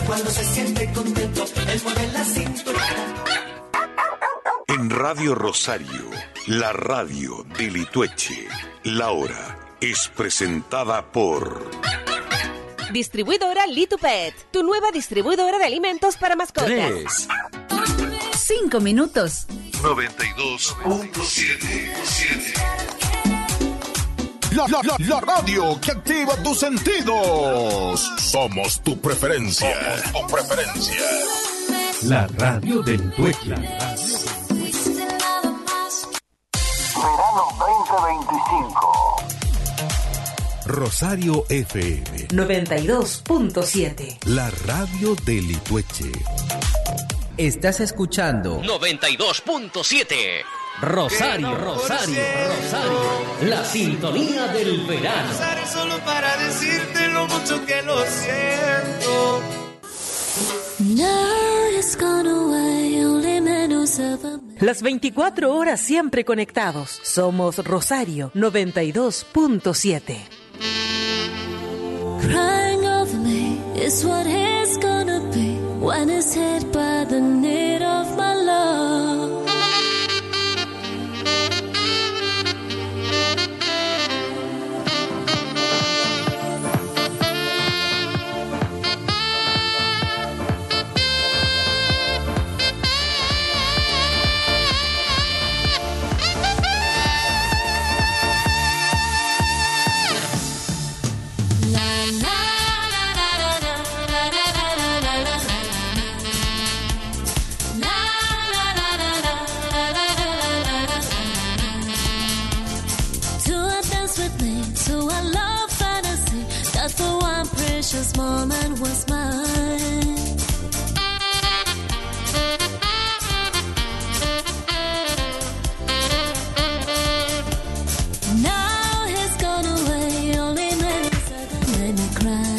Cuando se siente contento, él mueve la cintura. En Radio Rosario, la radio de Litueche, la hora es presentada por... Distribuidora Litupet, tu nueva distribuidora de alimentos para mascotas. 3, 5 minutos. 92.7. La radio que activa tus sentidos. Somos tu preferencia. La radio del Tueque. Verano 2025. Rosario FM 92.7. La radio de Litueche. Estás escuchando 92.7. Rosario, la sintonía del verano. Solo para decirte lo mucho que lo siento. Las 24 horas siempre conectados. Somos Rosario 92.7. Crying over me is what it's gonna be when it's hit by the need of my love. This moment was mine. Now he's gone away, only made me cry.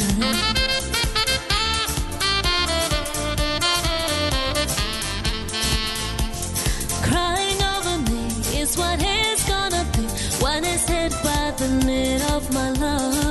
Crying over me is what he's gonna be when he's hit by the need of my love.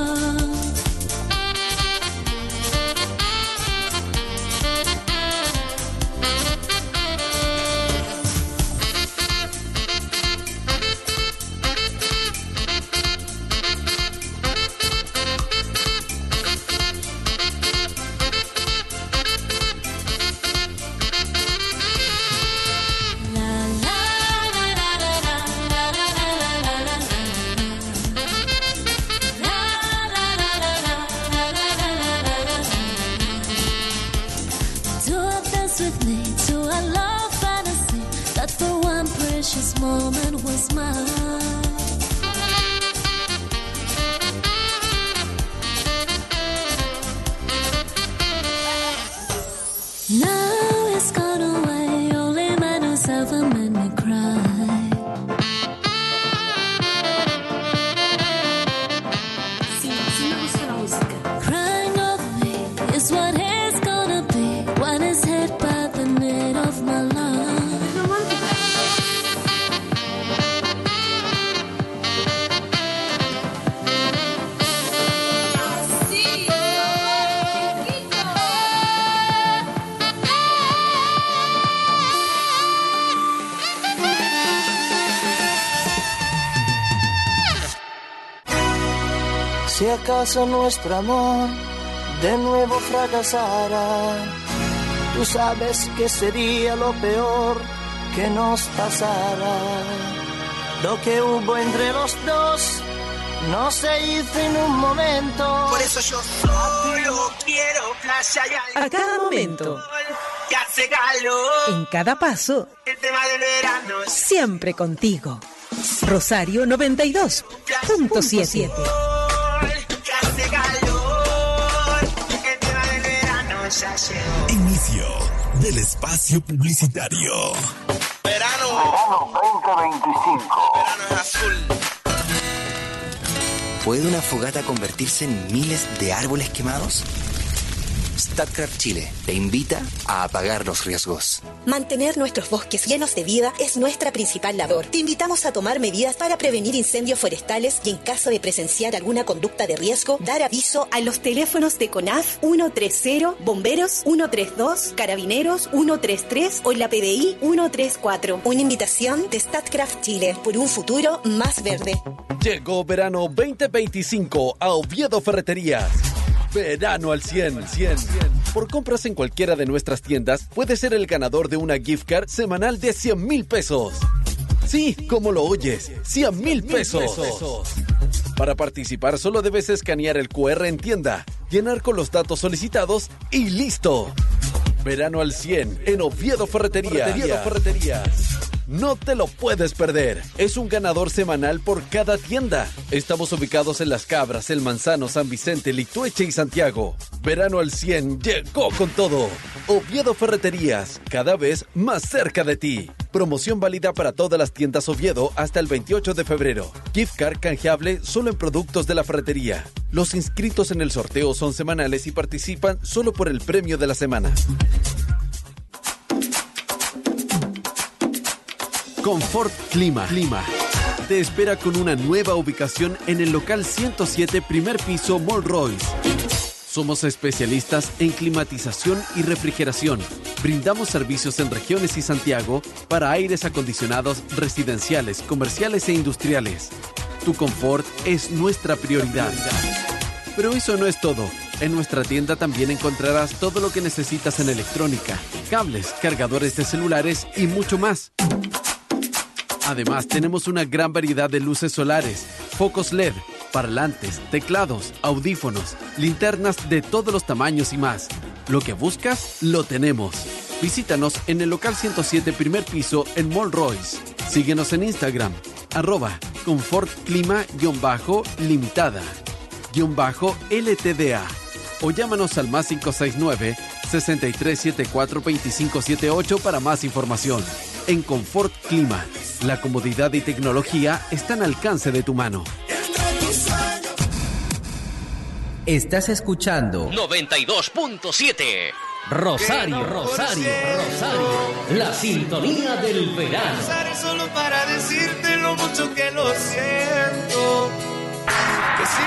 Moment was mine. Now it's gone away, only man who's ever made me cry. Sí, me gusta la música. Crying over me is what it's gonna be when it's hit by the need of my love. Si acaso nuestro amor de nuevo fracasara, tú sabes que sería lo peor que nos pasara. Lo que hubo entre los dos no se hizo en un momento. Por eso yo solo quiero playa y A cada momento, que hace calor. en cada paso, El tema del verano siempre contigo. Rosario 92.7. Inicio del espacio publicitario. Verano 2025. Verano es azul. ¿Puede una fogata convertirse en miles de árboles quemados? StatCraft Chile te invita a apagar los riesgos. Mantener nuestros bosques llenos de vida es nuestra principal labor. Te invitamos a tomar medidas para prevenir incendios forestales y en caso de presenciar alguna conducta de riesgo, dar aviso a los teléfonos de CONAF 130, Bomberos 132, Carabineros 133 o la PDI 134. Una invitación de StatCraft Chile por un futuro más verde. Llegó verano 2025 a Oviedo Ferreterías. Verano al 100. Por compras en cualquiera de nuestras tiendas, puedes ser el ganador de una gift card semanal de 100,000 pesos. Sí, como lo oyes, 100,000 pesos. Para participar solo debes escanear el QR en tienda, llenar con los datos solicitados y ¡listo! Verano al 100 en Oviedo Ferreterías. No te lo puedes perder. Es un ganador semanal por cada tienda. Estamos ubicados en Las Cabras, El Manzano, San Vicente, Litueche y Santiago. Verano al 100 llegó con todo. Oviedo Ferreterías, cada vez más cerca de ti. Promoción válida para todas las tiendas Oviedo hasta el 28 de febrero. Gift card canjeable solo en productos de la ferretería. Los inscritos en el sorteo son semanales y participan solo por el premio de la semana. Confort Clima te espera con una nueva ubicación en el local 107, primer piso, Mall Royce. Somos especialistas en climatización y refrigeración. Brindamos servicios en regiones y Santiago para aires acondicionados residenciales, comerciales e industriales. Tu confort es nuestra prioridad. Pero eso no es todo. En nuestra tienda también encontrarás todo lo que necesitas en electrónica, cables, cargadores de celulares y mucho más. Además, tenemos una gran variedad de luces solares, focos LED, parlantes, teclados, audífonos, linternas de todos los tamaños y más. Lo que buscas, lo tenemos. Visítanos en el local 107, primer piso, en Mall Royce. Síguenos en Instagram, @confortclima_limitada_LTDA o llámanos al +569 6374 2578 para más información. En Confort Clima, la comodidad y tecnología están al alcance de tu mano. Estás escuchando 92.7 Rosario, la sintonía del verano. Solo para decirte lo mucho que lo siento. Que si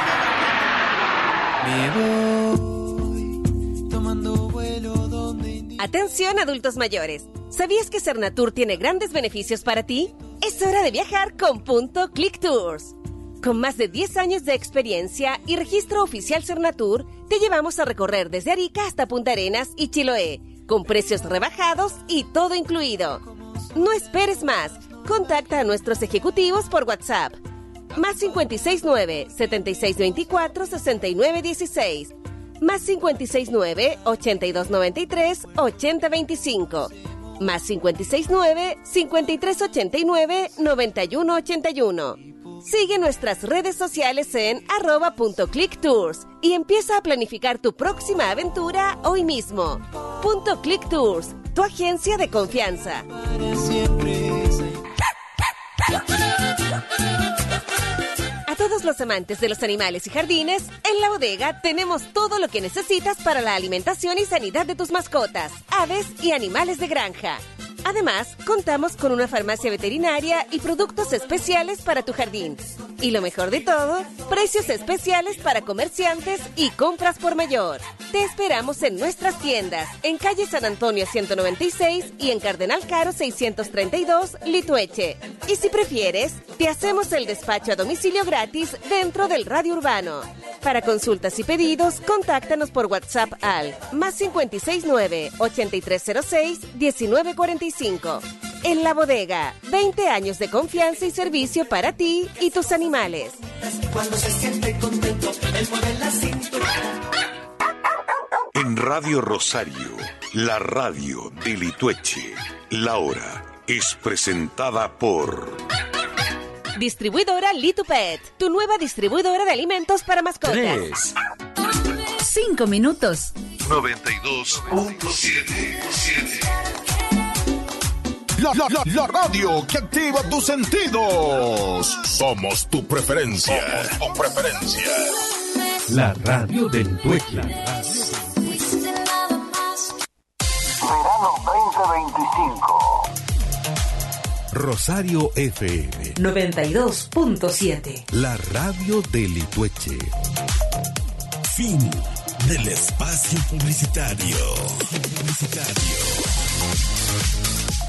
me voy tomando vuelo donde... Atención, adultos mayores. ¿Sabías que Cernatur tiene grandes beneficios para ti? Es hora de viajar con Punto Click Tours. Con más de 10 años de experiencia y registro oficial Cernatur, te llevamos a recorrer desde Arica hasta Punta Arenas y Chiloé, con precios rebajados y todo incluido. No esperes más. Contacta a nuestros ejecutivos por WhatsApp. +569 7624 6916. +569 8293 8025. +569 5389 9181. Sigue nuestras redes sociales en @.clicktours y empieza a planificar tu próxima aventura hoy mismo. Click Tours, tu agencia de confianza. A todos los amantes de los animales y jardines, en La Bodega tenemos todo lo que necesitas para la alimentación y sanidad de tus mascotas, aves y animales de granja. Además, contamos con una farmacia veterinaria y productos especiales para tu jardín. Y lo mejor de todo, precios especiales para comerciantes y compras por mayor. Te esperamos en nuestras tiendas, en calle San Antonio 196 y en Cardenal Caro 632, Litueche. Y si prefieres, te hacemos el despacho a domicilio gratis dentro del radio urbano. Para consultas y pedidos, contáctanos por WhatsApp al +569 8306 1945. En La Bodega, 20 años de confianza y servicio para ti y tus animales. Cuando se siente contento, él mueve la cintura. En Radio Rosario, la radio de Litueche, la hora es presentada por... Distribuidora Litupet, tu nueva distribuidora de alimentos para mascotas. 5 minutos. 92.7. La radio que activa tus sentidos. Somos tu preferencia. La radio del Litueche. Rosario FM 92.7. La radio de Litueche. Fin del espacio publicitario.